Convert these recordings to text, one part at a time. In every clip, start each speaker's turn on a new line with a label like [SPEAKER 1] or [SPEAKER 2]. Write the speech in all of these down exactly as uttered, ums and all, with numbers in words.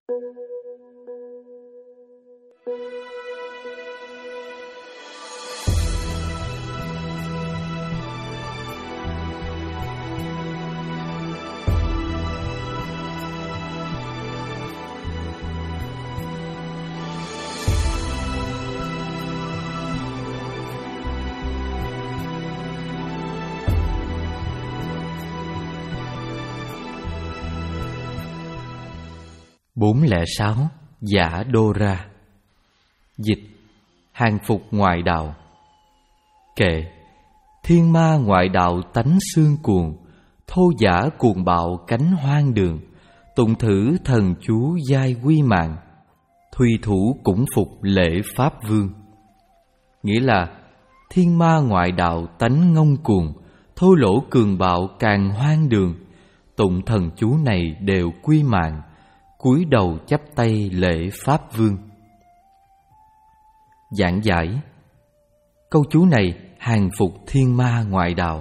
[SPEAKER 1] bốn không sáu Giả Đô Ra. Dịch: hàng phục ngoại đạo. Kệ: thiên ma ngoại đạo tánh xương cuồng, thô giả cuồng bạo cánh hoang đường, tụng thử thần chú giai quy mạng, thùy thủ cũng phục lễ pháp vương. Nghĩa là thiên ma ngoại đạo tánh ngông cuồng, thô lỗ cường bạo càng hoang đường, tụng thần chú này đều quy mạng, cúi đầu chắp tay lễ pháp vương. Giảng giải: câu chú này hàng phục thiên ma ngoại đạo.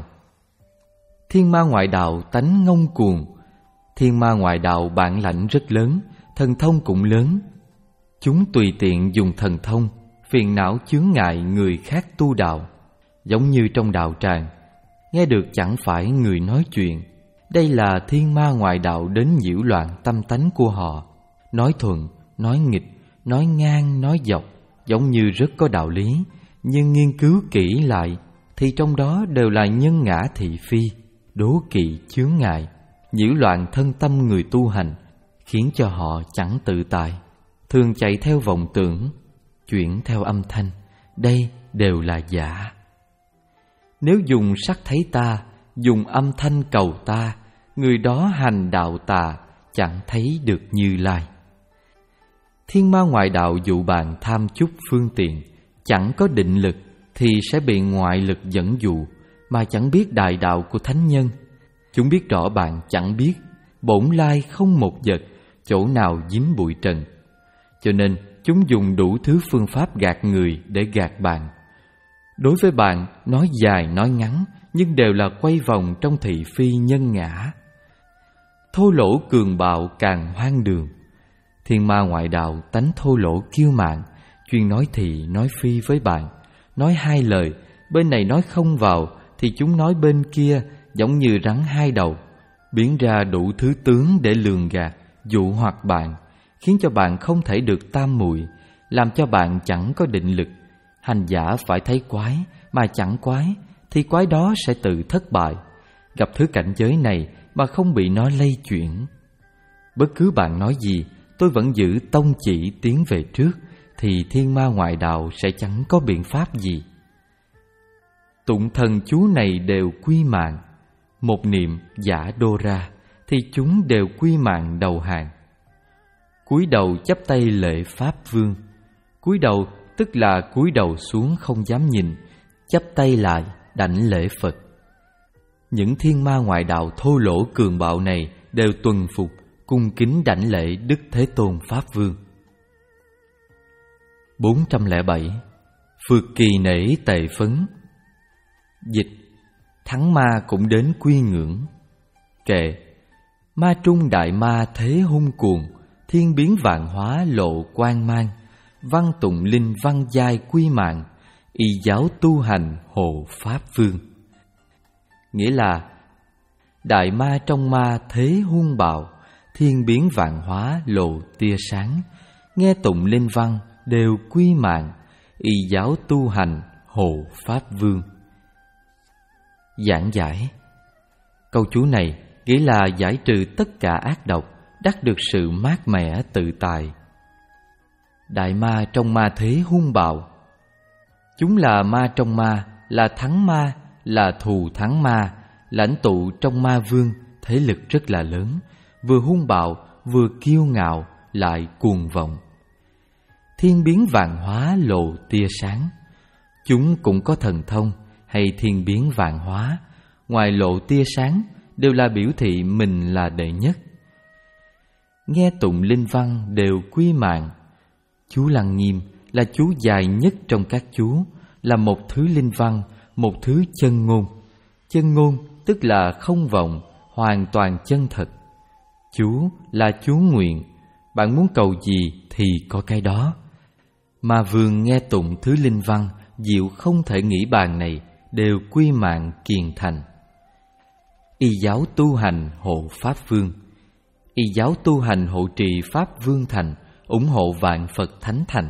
[SPEAKER 1] Thiên ma ngoại đạo tánh ngông cuồng. Thiên ma ngoại đạo bản lãnh rất lớn, thần thông cũng lớn. Chúng tùy tiện dùng thần thông, phiền não chướng ngại người khác tu đạo. Giống như trong đạo tràng, nghe được chẳng phải người nói chuyện. Đây là thiên ma ngoại đạo đến nhiễu loạn tâm tánh của họ. Nói thuận, nói nghịch, nói ngang, nói dọc, giống như rất có đạo lý, nhưng nghiên cứu kỹ lại thì trong đó đều là nhân ngã thị phi, đố kỵ chướng ngại, nhiễu loạn thân tâm người tu hành, khiến cho họ chẳng tự tại, thường chạy theo vọng tưởng, chuyển theo âm thanh. Đây đều là giả. Nếu dùng sắc thấy ta, dùng âm thanh cầu ta, người đó hành đạo tà, chẳng thấy được Như Lai. Thiên ma ngoại đạo dụ bạn tham chút phương tiện, chẳng có định lực thì sẽ bị ngoại lực dẫn dụ, mà chẳng biết đại đạo của thánh nhân. Chúng biết rõ bạn chẳng biết, bổn lai không một vật, chỗ nào dính bụi trần. Cho nên chúng dùng đủ thứ phương pháp gạt người để gạt bạn. Đối với bạn, nói dài nói ngắn, nhưng đều là quay vòng trong thị phi nhân ngã. Thô lỗ cường bạo càng hoang đường. Thiên ma ngoại đạo tánh thô lỗ kiêu mạn, chuyên nói thị nói phi với bạn. Nói hai lời, bên này nói không vào thì chúng nói bên kia, giống như rắn hai đầu, biến ra đủ thứ tướng để lường gạt, dụ hoặc bạn, khiến cho bạn không thể được tam muội, làm cho bạn chẳng có định lực. Hành giả phải thấy quái, mà chẳng quái thì quái đó sẽ tự thất bại. Gặp thứ cảnh giới này mà không bị nó lay chuyển. Bất cứ bạn nói gì, tôi vẫn giữ tông chỉ tiến về trước, thì thiên ma ngoại đạo sẽ chẳng có biện pháp gì. Tụng thần chú này đều quy mạng. Một niệm Giả Đô Ra thì chúng đều quy mạng đầu hàng. Cúi đầu chắp tay lễ pháp vương. Cúi đầu tức là cúi đầu xuống không dám nhìn, chắp tay lại đảnh lễ Phật. Những thiên ma ngoại đạo thô lỗ cường bạo này đều tuần phục, cung kính đảnh lễ Đức Thế Tôn Pháp Vương. bốn không bảy Phượt kỳ nể tệ phấn. Dịch: thắng ma cũng đến quy ngưỡng. Kệ: ma trung đại ma thế hung cuồng, thiên biến vạn hóa lộ quang mang, văn tụng linh văn giai quy mạng, y giáo tu hành hộ Pháp Vương. Nghĩa là đại ma trong ma thế hung bạo, thiên biến vạn hóa lộ tia sáng, nghe tụng linh văn đều quy mạng, y giáo tu hành hộ Pháp Vương. Giảng giải: câu chú này nghĩa là giải trừ tất cả ác độc, đắc được sự mát mẻ tự tại. Đại ma trong ma thế hung bạo. Chúng là ma trong ma, là thắng ma, là thù thắng ma, lãnh tụ trong ma vương, thế lực rất là lớn, vừa hung bạo, vừa kiêu ngạo, lại cuồng vọng. Thiên biến vạn hóa lộ tia sáng. Chúng cũng có thần thông hay thiên biến vạn hóa, ngoài lộ tia sáng đều là biểu thị mình là đệ nhất. Nghe tụng linh văn đều quy mạng. Chú Lăng Nghiêm là chú dài nhất trong các chú, là một thứ linh văn, một thứ chân ngôn. Chân ngôn tức là không vọng, hoàn toàn chân thật. Chú là chú nguyện, Bạn muốn cầu gì thì có cái đó. Ma Vương nghe tụng thứ linh văn diệu không thể nghĩ bàn này, đều quy mạng kiền thành. Y giáo tu hành hộ Pháp Vương. Y giáo tu hành hộ trì Pháp Vương thành, ủng hộ vạn Phật thánh thành.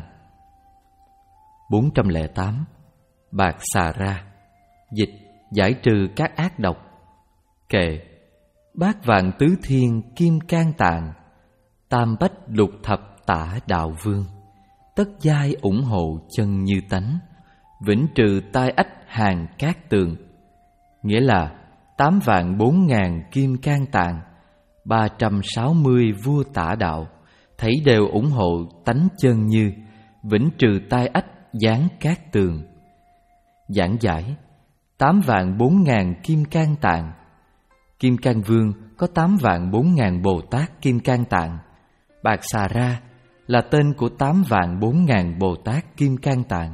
[SPEAKER 1] Bốn trăm lẻ tám. Bạc xà ra. Dịch: giải trừ các ác độc. Kệ: bát vạn tứ thiên kim can tạng, tam bách lục thập tả đạo vương, tất giai ủng hộ chân như tánh, vĩnh trừ tai ách hàng cát tường. Nghĩa là tám vạn bốn ngàn kim can tạng, ba trăm sáu mươi vua tả đạo, thảy đều ủng hộ tánh chân như, vĩnh trừ tai ách giáng cát tường. Giảng giải: tám vạn bốn ngàn kim can tạng. Kim Cang Vương có tám vạn bốn ngàn Bồ Tát Kim Cang Tạng. Bạc xà ra là tên của tám vạn bốn ngàn Bồ Tát Kim Cang Tạng.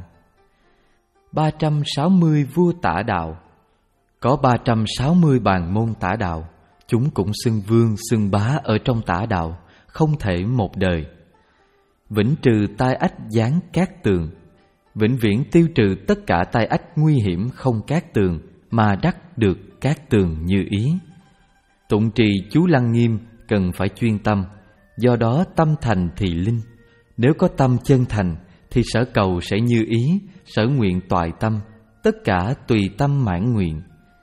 [SPEAKER 1] Ba trăm sáu mươi vua tả đạo. Có ba trăm sáu mươi bàn môn tả đạo, chúng cũng xưng vương xưng bá ở trong tả đạo, không thể một đời. Vĩnh trừ tai ách giáng cát tường. Vĩnh viễn tiêu trừ tất cả tai ách nguy hiểm không cát tường, mà đắc được cát tường như ý. Tụng trì chú Lăng Nghiêm cần phải chuyên tâm, do đó tâm thành thì linh. Nếu có tâm chân thành thì sở cầu sẽ như ý, sở nguyện toại tâm, tất cả tùy tâm mãn nguyện.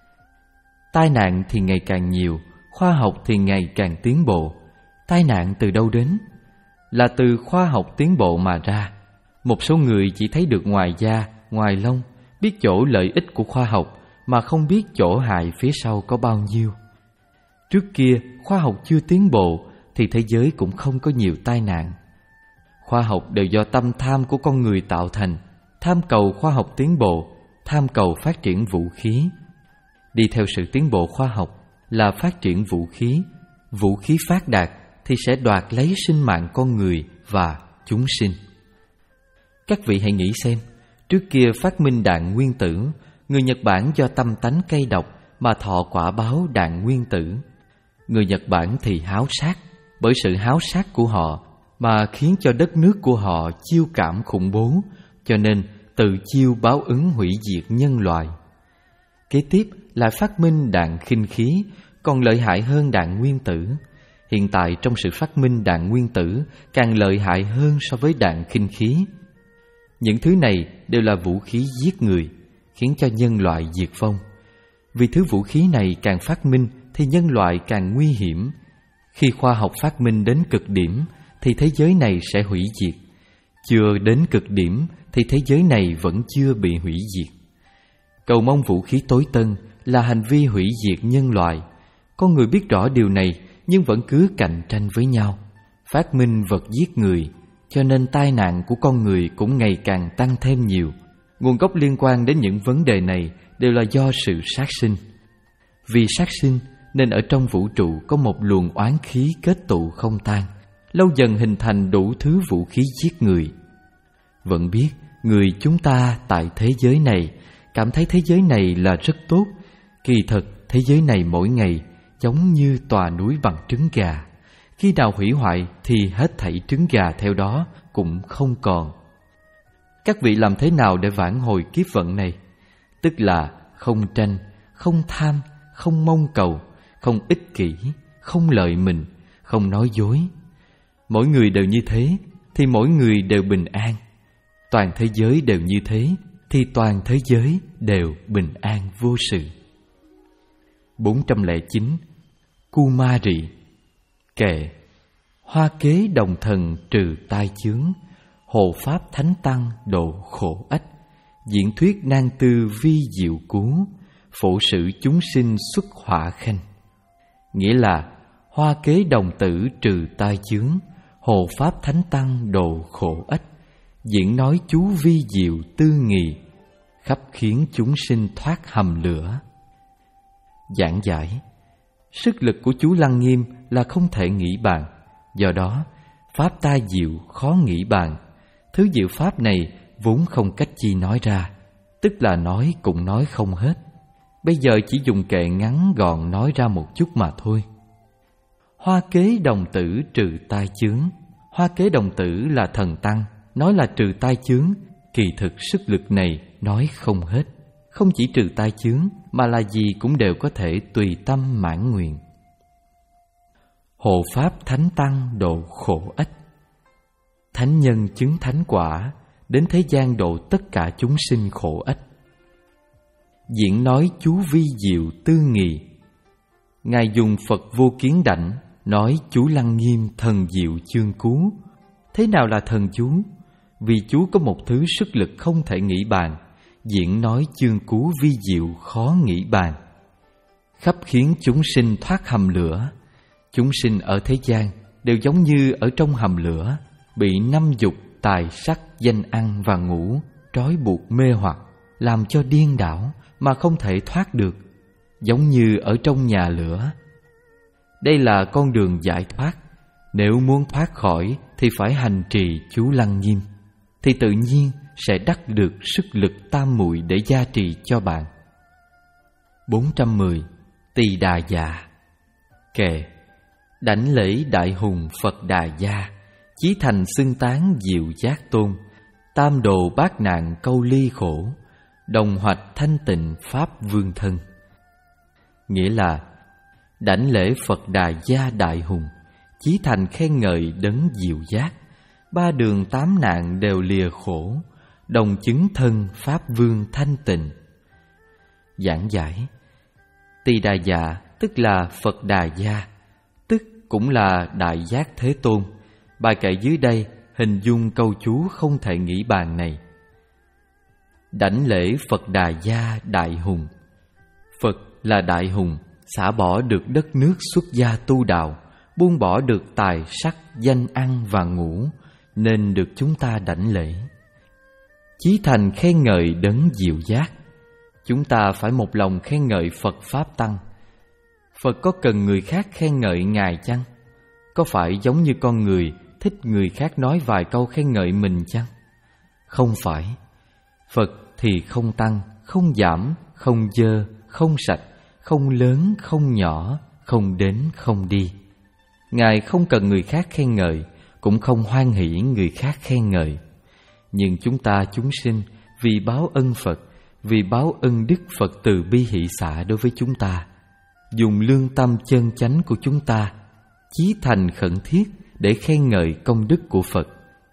[SPEAKER 1] Tai nạn thì ngày càng nhiều, khoa học thì ngày càng tiến bộ. Tai nạn từ đâu đến? Là từ khoa học tiến bộ mà ra. Một số người chỉ thấy được ngoài da, ngoài lông, biết chỗ lợi ích của khoa học mà không biết chỗ hại phía sau có bao nhiêu. Trước kia khoa học chưa tiến bộ thì thế giới cũng không có nhiều tai nạn. Khoa học đều do tâm tham của con người tạo thành, tham cầu khoa học tiến bộ, tham cầu phát triển vũ khí. Đi theo sự tiến bộ khoa học là phát triển vũ khí. Vũ khí phát đạt thì sẽ đoạt lấy sinh mạng con người và chúng sinh. Các vị hãy nghĩ xem, trước kia phát minh đạn nguyên tử, người Nhật Bản do tâm tánh cay độc mà thọ quả báo đạn nguyên tử. Người Nhật Bản thì háo sát, bởi sự háo sát của họ mà khiến cho đất nước của họ chiêu cảm khủng bố, cho nên tự chiêu báo ứng hủy diệt nhân loại. Kế tiếp là phát minh đạn khinh khí, còn lợi hại hơn đạn nguyên tử. Hiện tại trong sự phát minh đạn nguyên tử càng lợi hại hơn so với đạn khinh khí. Những thứ này đều là vũ khí giết người, khiến cho nhân loại diệt vong. Vì thứ vũ khí này càng phát minh thì nhân loại càng nguy hiểm. Khi khoa học phát minh đến cực điểm thì thế giới này sẽ hủy diệt. Chưa đến cực điểm thì thế giới này vẫn chưa bị hủy diệt. Cầu mong vũ khí tối tân là hành vi hủy diệt nhân loại. Con người biết rõ điều này nhưng vẫn cứ cạnh tranh với nhau, phát minh vật giết người, cho nên tai nạn của con người cũng ngày càng tăng thêm nhiều. Nguồn gốc liên quan đến những vấn đề này đều là do sự sát sinh. Vì sát sinh nên ở trong vũ trụ có một luồng oán khí kết tụ không tan, lâu dần hình thành đủ thứ vũ khí giết người. Vẫn biết người chúng ta tại thế giới này cảm thấy thế giới này là rất tốt, kỳ thực thế giới này mỗi ngày giống như tòa núi bằng trứng gà. Khi nào hủy hoại thì hết thảy trứng gà theo đó cũng không còn. Các vị làm thế nào để vãn hồi kiếp vận này? Tức là không tranh, không tham, không mong cầu, không ích kỷ, không lợi mình, không nói dối. Mỗi người đều như thế thì mỗi người đều bình an. Toàn thế giới đều như thế thì toàn thế giới đều bình an vô sự. Bốn trăm lẻ chín. Kumari. Kệ: hoa kế đồng thần trừ tai chướng, hộ pháp thánh tăng độ khổ ách, diễn thuyết nan tư vi diệu cứu, phổ sự chúng sinh xuất hỏa khanh. Nghĩa là hoa kế đồng tử trừ tai chướng, hộ pháp thánh tăng độ khổ ách, diễn nói chú vi diệu tư nghì, khắp khiến chúng sinh thoát hầm lửa. Giảng giải: sức lực của chú Lăng Nghiêm là không thể nghĩ bàn, do đó pháp ta diệu khó nghĩ bàn. Thứ diệu pháp này vốn không cách chi nói ra, tức là nói cũng nói không hết. Bây giờ chỉ dùng kệ ngắn gọn nói ra một chút mà thôi. Hoa kế đồng tử trừ tai chướng. Hoa kế đồng tử là thần tăng, nói là trừ tai chướng, kỳ thực sức lực này nói không hết. Không chỉ trừ tai chướng, mà là gì cũng đều có thể tùy tâm mãn nguyện. Hộ pháp thánh tăng độ khổ ách. Thánh nhân chứng thánh quả, đến thế gian độ tất cả chúng sinh khổ ách. Diễn nói chú vi diệu tư nghị. Ngài dùng Phật vô kiến đảnh nói chú Lăng Nghiêm thần diệu chương cứu. Thế nào là thần chú? Vì chú có một thứ sức lực không thể nghĩ bàn, diễn nói chương cứu vi diệu khó nghĩ bàn, khắp khiến chúng sinh thoát hầm lửa. Chúng sinh ở thế gian đều giống như ở trong hầm lửa, bị năm dục tài sắc danh ăn và ngủ trói buộc mê hoặc, làm cho điên đảo mà không thể thoát được, giống như ở trong nhà lửa. Đây là con đường giải thoát. Nếu muốn thoát khỏi thì phải hành trì chú Lăng Nghiêm, thì tự nhiên sẽ đắc được sức lực tam muội để gia trì cho bạn. bốn trăm mười. Tỳ Đà Dạ. Kệ: đảnh lễ đại hùng Phật Đà Gia, chí thành xưng tán diệu giác tôn, tam đồ bát nạn câu ly khổ, đồng hoạch thanh tịnh pháp vương thân. Nghĩa là đảnh lễ Phật Đà Gia đại hùng, chí thành khen ngợi đấng diệu giác, ba đường tám nạn đều lìa khổ, đồng chứng thân pháp vương thanh tịnh. Giảng giải: Tỳ Đà Dạ tức là Phật Đà Gia, tức cũng là Đại Giác Thế Tôn. Bài kệ dưới đây hình dung câu chú không thể nghĩ bàn này. Đảnh lễ Phật Đà Gia đại hùng. Phật là đại hùng, xả bỏ được đất nước xuất gia tu đạo, buông bỏ được tài sắc danh ăn và ngủ, nên được chúng ta đảnh lễ. Chí thành khen ngợi đấng diệu giác. Chúng ta phải một lòng khen ngợi Phật Pháp Tăng. Phật có cần người khác khen ngợi Ngài chăng? Có phải giống như con người thích người khác nói vài câu khen ngợi mình chăng? Không phải. Phật thì không tăng, không giảm, không dơ, không sạch, không lớn, không nhỏ, không đến, không đi. Ngài không cần người khác khen ngợi, cũng không hoan hỷ người khác khen ngợi. Nhưng chúng ta chúng sinh vì báo ân Phật, vì báo ân đức Phật từ bi hỷ xả đối với chúng ta, dùng lương tâm chân chánh của chúng ta, chí thành khẩn thiết để khen ngợi công đức của Phật.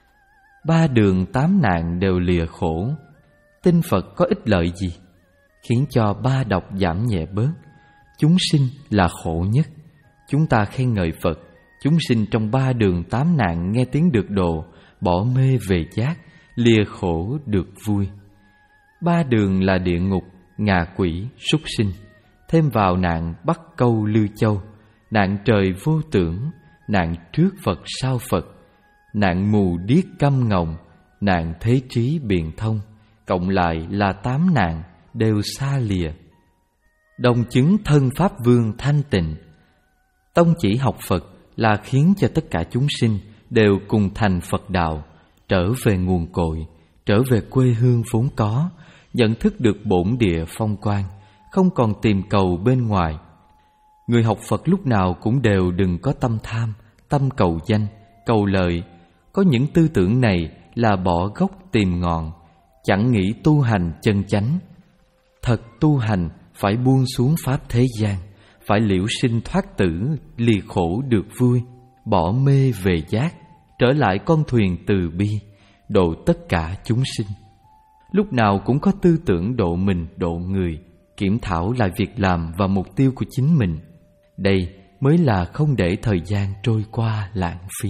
[SPEAKER 1] Ba đường tám nạn đều lìa khổ. Tin Phật có ích lợi gì? Khiến cho ba độc giảm nhẹ bớt. Chúng sinh là khổ nhất. Chúng ta khen ngợi Phật, chúng sinh trong ba đường tám nạn nghe tiếng được độ, bỏ mê về giác, lìa khổ được vui. Ba đường là địa ngục, ngạ quỷ, súc sinh, thêm vào nạn bắt câu lư châu, nạn trời vô tưởng, nạn trước Phật sau Phật, nạn mù điếc câm ngọng, nạn thế trí biện thông, cộng lại là tám nạn đều xa lìa. Đồng chứng thân Pháp Vương thanh tịnh. Tông chỉ học Phật là khiến cho tất cả chúng sinh đều cùng thành Phật đạo, trở về nguồn cội, trở về quê hương vốn có, nhận thức được bổn địa phong quang, không còn tìm cầu bên ngoài. Người học Phật lúc nào cũng đều đừng có tâm tham, tâm cầu danh, cầu lợi. Có những tư tưởng này là bỏ gốc tìm ngọn, chẳng nghĩ tu hành chân chánh. Thật tu hành phải buông xuống pháp thế gian, phải liễu sinh thoát tử, lìa khổ được vui, bỏ mê về giác, trở lại con thuyền từ bi, độ tất cả chúng sinh. Lúc nào cũng có tư tưởng độ mình, độ người, kiểm thảo lại việc làm và mục tiêu của chính mình. Đây mới là không để thời gian trôi qua lãng phí.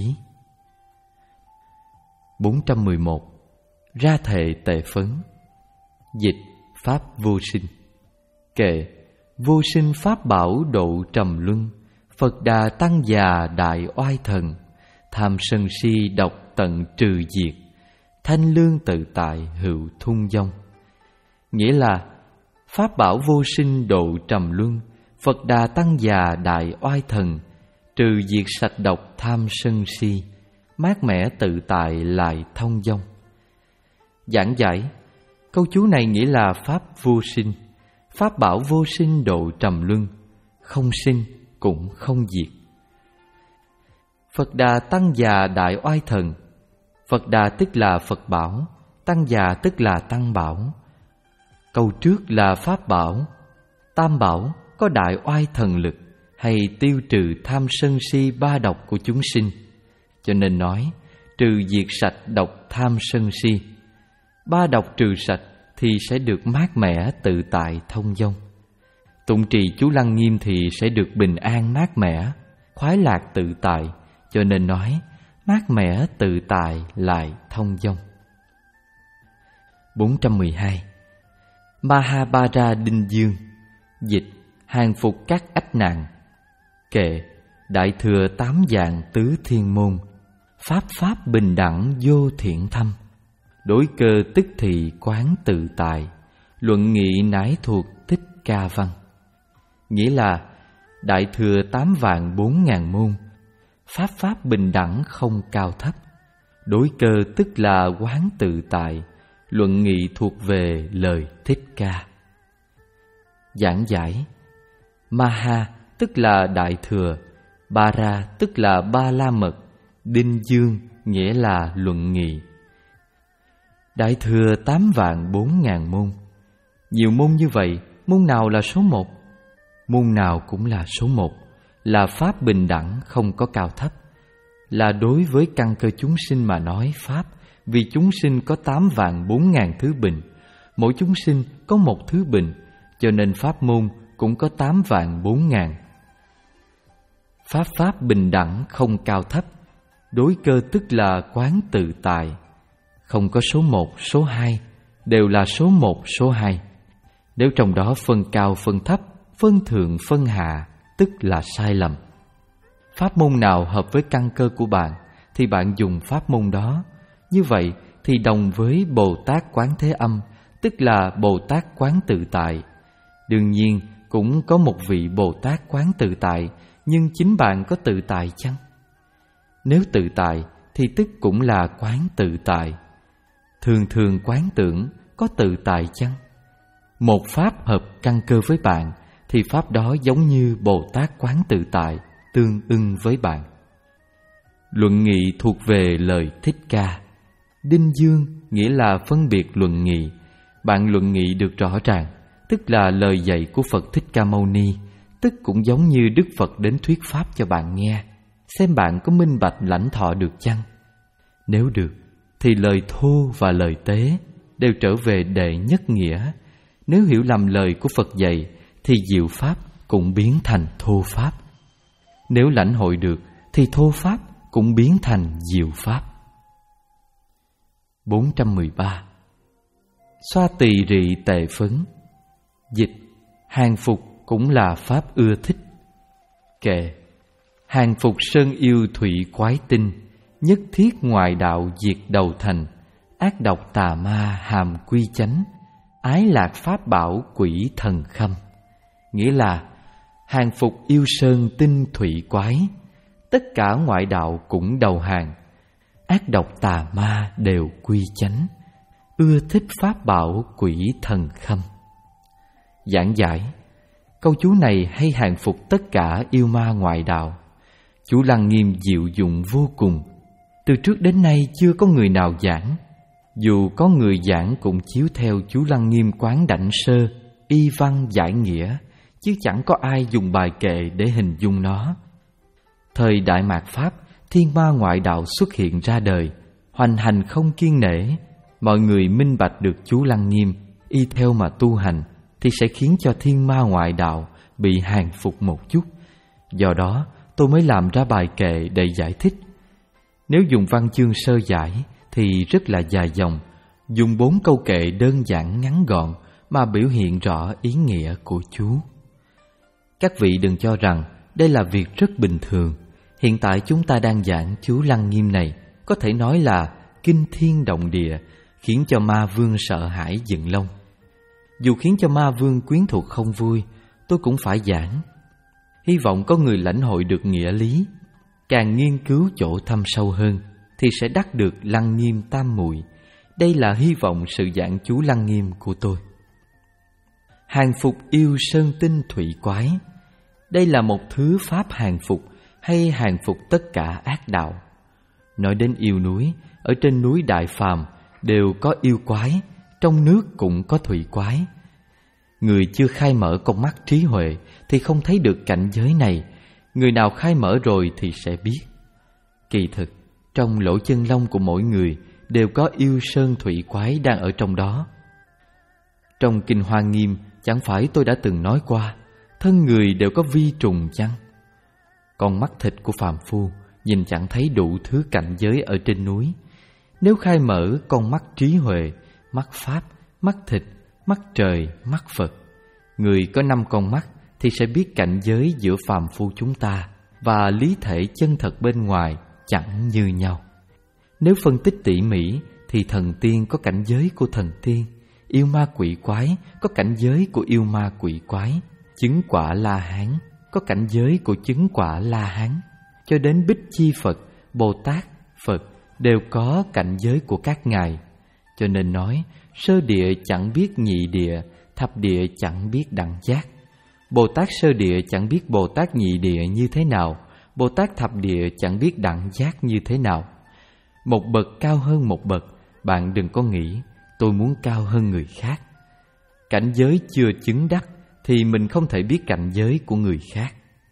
[SPEAKER 1] bốn trăm mười một. Ra thệ tệ phấn. Dịch: Pháp vô sinh. Kệ: vô sinh pháp bảo độ trầm luân, Phật Đà tăng già đại oai thần, tham sân si độc tận trừ diệt, thanh lương tự tại hữu thung dông. Nghĩa là pháp bảo vô sinh độ trầm luân, Phật Đà tăng già đại oai thần, trừ diệt sạch độc tham sân si, mát mẻ tự tại lại thông dong. Giảng giải: câu chú này nghĩa là pháp vô sinh, pháp bảo vô sinh độ trầm luân, không sinh cũng không diệt. Phật Đà Tăng Già Đại Oai Thần. Phật Đà tức là Phật bảo, Tăng Già tức là Tăng bảo. Câu trước là Pháp bảo. Tam bảo có đại oai thần lực, hay tiêu trừ tham sân si ba độc của chúng sinh. Cho nên nói trừ diệt sạch độc tham sân si. Ba độc trừ sạch thì sẽ được mát mẻ tự tại thông dong. Tụng trì chú Lăng Nghiêm thì sẽ được bình an mát mẻ, khoái lạc tự tại. Cho nên nói mát mẻ tự tại lại thông dong. bốn trăm mười hai. Mahabara Đinh Dương. Dịch: hàng phục các ách nạn. Kệ: đại thừa tám dạng tứ thiên môn, pháp pháp bình đẳng vô thiện thâm. Đối cơ tức thị quán tự tại, luận nghị nải thuộc Thích Ca Văn. Nghĩa là đại thừa tám vạn bốn ngàn môn, pháp pháp bình đẳng không cao thấp. Đối cơ tức là quán tự tại, luận nghị thuộc về lời Thích Ca. Giảng giải: Maha tức là đại thừa, Bara tức là ba la mật, Đinh Dương nghĩa là luận nghị. Đại thừa tám vạn bốn ngàn môn. Nhiều môn như vậy, môn nào là số một? Môn nào cũng là số một, là pháp bình đẳng không có cao thấp. Là đối với căn cơ chúng sinh mà nói pháp, vì chúng sinh có tám vạn bốn ngàn thứ bình, mỗi chúng sinh có một thứ bình, cho nên pháp môn cũng có tám vạn bốn ngàn. Pháp pháp bình đẳng không cao thấp, đối cơ tức là quán tự tại. Không có số một, số hai, đều là số một, số hai. Nếu trong đó phân cao phân thấp, phân thượng phân hạ, tức là sai lầm. Pháp môn nào hợp với căn cơ của bạn thì bạn dùng pháp môn đó. Như vậy thì đồng với Bồ Tát Quán Thế Âm, tức là Bồ Tát Quán Tự Tại. Đương nhiên cũng có một vị Bồ Tát Quán Tự Tại, nhưng chính bạn có tự tại chăng? Nếu tự tại thì tức cũng là quán tự tại. Thường thường quán tưởng có tự tại chăng? Một pháp hợp căn cơ với bạn thì pháp đó giống như Bồ Tát Quán Tự Tại, tương ưng với bạn. Luận nghị thuộc về lời Thích Ca. Đinh Dương nghĩa là phân biệt luận nghị. Bạn luận nghị được rõ ràng, tức là lời dạy của Phật Thích Ca Mâu Ni, tức cũng giống như Đức Phật đến thuyết pháp cho bạn nghe, xem bạn có minh bạch lãnh thọ được chăng. Nếu được thì lời thô và lời tế đều trở về đệ nhất nghĩa. Nếu hiểu lầm lời của Phật dạy thì diệu pháp cũng biến thành thô pháp. Nếu lãnh hội được thì thô pháp cũng biến thành diệu pháp. bốn trăm mười ba. Xoa tỳ rị tệ phấn. Dịch: hàng phục cũng là pháp ưa thích. Kệ: hàng phục sơn yêu thủy quái tinh, nhất thiết ngoại đạo diệt đầu thành, ác độc tà ma hàm quy chánh, ái lạc pháp bảo quỷ thần khâm. Nghĩa là hàng phục yêu sơn tinh thủy quái, tất cả ngoại đạo cũng đầu hàng, ác độc tà ma đều quy chánh, ưa thích pháp bảo quỷ thần khâm. Giảng giải: câu chú này hay hàng phục tất cả yêu ma ngoại đạo. Chú Lăng Nghiêm diệu dụng vô cùng. Từ trước đến nay chưa có người nào giảng. Dù có người giảng cũng chiếu theo chú Lăng Nghiêm quán đảnh sơ, y văn giải nghĩa, chứ chẳng có ai dùng bài kệ để hình dung nó. Thời Đại Mạt Pháp, thiên ma ngoại đạo xuất hiện ra đời, hoành hành không kiêng nể. Mọi người minh bạch được chú Lăng Nghiêm, y theo mà tu hành, thì sẽ khiến cho thiên ma ngoại đạo bị hàng phục một chút. Do đó tôi mới làm ra bài kệ để giải thích. Nếu dùng văn chương sơ giải thì rất là dài dòng, dùng bốn câu kệ đơn giản ngắn gọn mà biểu hiện rõ ý nghĩa của chú. Các vị đừng cho rằng đây là việc rất bình thường. Hiện tại chúng ta đang giảng chú Lăng Nghiêm này, có thể nói là kinh thiên động địa, khiến cho ma vương sợ hãi dựng lông. Dù khiến cho ma vương quyến thuộc không vui, tôi cũng phải giảng. Hy vọng có người lãnh hội được nghĩa lý, càng nghiên cứu chỗ thâm sâu hơn thì sẽ đắc được Lăng Nghiêm tam muội. Đây là hy vọng sự giảng chú Lăng Nghiêm của tôi. Hàng phục yêu sơn tinh thủy quái. Đây là một thứ pháp hàng phục hay hàng phục tất cả ác đạo. Nói đến yêu núi, ở trên núi Đại Phàm đều có yêu quái, trong nước cũng có thủy quái. Người chưa khai mở con mắt trí huệ thì không thấy được cảnh giới này, người nào khai mở rồi thì sẽ biết. Kỳ thực, trong lỗ chân lông của mỗi người đều có yêu sơn thủy quái đang ở trong đó. Trong Kinh Hoa Nghiêm, chẳng phải tôi đã từng nói qua, thân người đều có vi trùng chăng? Con mắt thịt của phàm phu nhìn chẳng thấy đủ thứ cảnh giới ở trên núi. Nếu khai mở con mắt trí huệ, mắt Pháp, mắt thịt, mắt trời, mắt Phật, người có năm con mắt thì sẽ biết cảnh giới giữa phàm phu chúng ta và lý thể chân thật bên ngoài chẳng như nhau. Nếu phân tích tỉ mỉ thì thần tiên có cảnh giới của thần tiên, yêu ma quỷ quái có cảnh giới của yêu ma quỷ quái, chứng quả La Hán có cảnh giới của chứng quả La Hán, cho đến Bích Chi Phật, Bồ Tát, Phật đều có cảnh giới của các ngài. Cho nên nói, sơ địa chẳng biết nhị địa, thập địa chẳng biết đẳng giác. Bồ Tát sơ địa chẳng biết Bồ Tát nhị địa như thế nào, Bồ Tát thập địa chẳng biết đẳng giác như thế nào. Một bậc cao hơn một bậc, bạn đừng có nghĩ tôi muốn cao hơn người khác. Cảnh giới chưa chứng đắc thì mình không thể biết cảnh giới của người khác.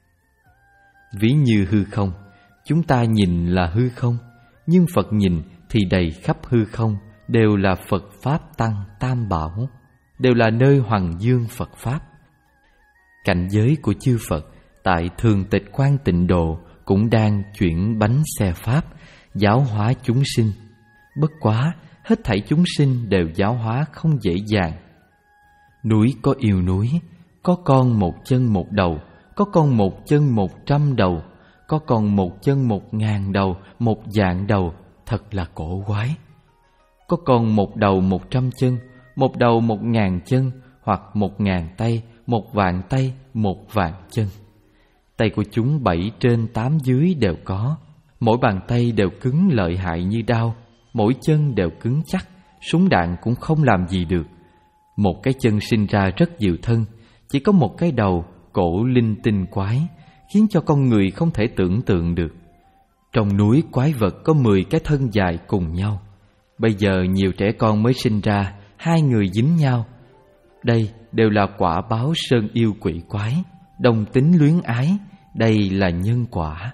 [SPEAKER 1] Ví như hư không, chúng ta nhìn là hư không, nhưng Phật nhìn thì đầy khắp hư không đều là Phật Pháp Tăng Tam Bảo, đều là nơi Hoằng Dương Phật Pháp. Cảnh giới của chư Phật tại Thường Tịch Quan Tịnh Độ cũng đang chuyển bánh xe Pháp, giáo hóa chúng sinh. Bất quá, hết thảy chúng sinh đều giáo hóa không dễ dàng. Núi có yêu núi, có con một chân một đầu, có con một chân một trăm đầu, có con một chân một ngàn đầu, một vạn đầu, thật là cổ quái. Có con một đầu một trăm chân, một đầu một ngàn chân, hoặc một ngàn tay, một vạn tay, một vạn chân. Tay của chúng bảy trên tám dưới đều có, mỗi bàn tay đều cứng lợi hại như đao, mỗi chân đều cứng chắc, súng đạn cũng không làm gì được. Một cái chân sinh ra rất nhiều thân, chỉ có một cái đầu, cổ linh tinh quái, khiến cho con người không thể tưởng tượng được. Trong núi quái vật có mười cái thân dài cùng nhau. Bây giờ nhiều trẻ con mới sinh ra, hai người dính nhau. Đây đều là quả báo sơn yêu quỷ quái, đồng tính luyến ái, đây là nhân quả.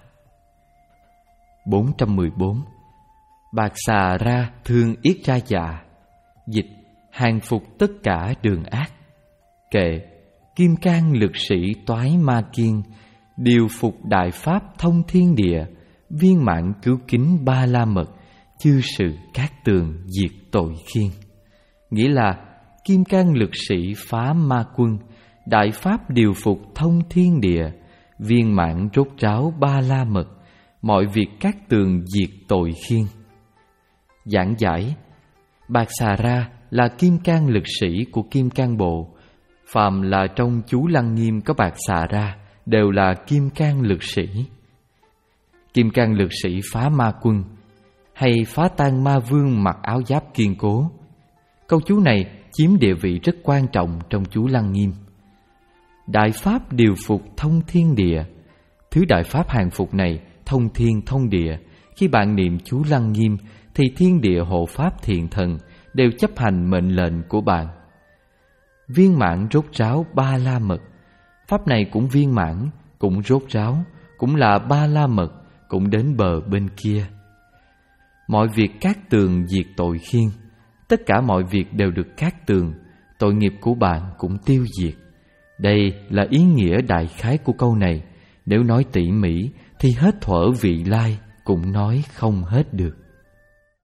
[SPEAKER 1] bốn trăm mười bốn. Bạc xà ra thương yết ra dạ. Dịch: hàng phục tất cả đường ác. Kệ: kim cang lực sĩ toái ma kiên, điều phục đại pháp thông thiên địa, viên mãn cứu kính ba la mật, chư sự cát tường diệt tội khiên. Nghĩa là kim cang lực sĩ phá ma quân, đại pháp điều phục thông thiên địa, viên mãn rốt ráo ba la mật, mọi việc cát tường diệt tội khiên. Giảng giải: Bạc xà ra là kim cang lực sĩ của Kim Cang Bộ. Phàm là trong chú Lăng Nghiêm có bạc xà ra đều là kim cang lực sĩ. Kim cang lực sĩ phá ma quân hay phá tan ma vương mặc áo giáp kiên cố. Câu chú này chiếm địa vị rất quan trọng trong chú Lăng Nghiêm. Đại pháp điều phục thông thiên địa. Thứ đại pháp hàng phục này thông thiên thông địa. Khi bạn niệm chú Lăng Nghiêm thì thiên địa hộ pháp thiện thần đều chấp hành mệnh lệnh của bạn. Viên mãn rốt ráo ba la mật. Pháp này cũng viên mãn, cũng rốt ráo, cũng là ba la mật, cũng đến bờ bên kia. Mọi việc cát tường diệt tội khiên. Tất cả mọi việc đều được cát tường, tội nghiệp của bạn cũng tiêu diệt. Đây là ý nghĩa đại khái của câu này. Nếu nói tỉ mỉ thì hết thuở vị lai cũng nói không hết được.